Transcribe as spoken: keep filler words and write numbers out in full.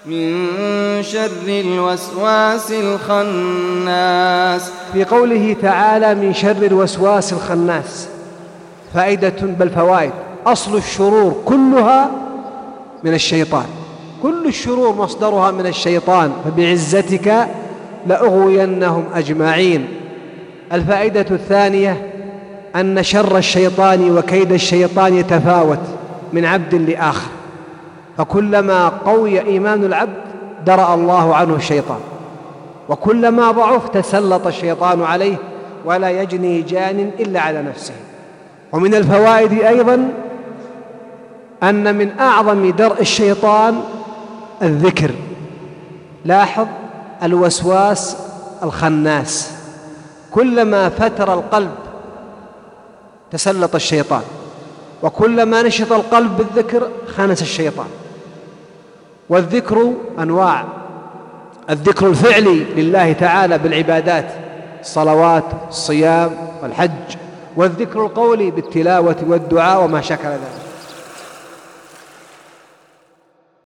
من شر الوسواس الخناس. في قوله تعالى من شر الوسواس الخناس فائدة بل فوائد. أصل الشرور كلها من الشيطان، كل الشرور مصدرها من الشيطان، فبعزتك لأغوينهم أجمعين. الفائدة الثانية أن شر الشيطان وكيد الشيطان يتفاوت من عبد لآخر، فكلما قوي إيمان العبد درأ الله عنه الشيطان، وكلما ضعف تسلط الشيطان عليه ولا يجني جان إلا على نفسه. ومن الفوائد أيضا أن من أعظم درء الشيطان الذكر. لاحظ الوسواس الخناس كلما فتر القلب تسلط الشيطان، وكلما نشط القلب بالذكر خنس الشيطان. والذكر أنواع: الذكر الفعلي لله تعالى بالعبادات، الصلوات، الصيام والحج، والذكر القولي بالتلاوة والدعاء وما شكل ذلك.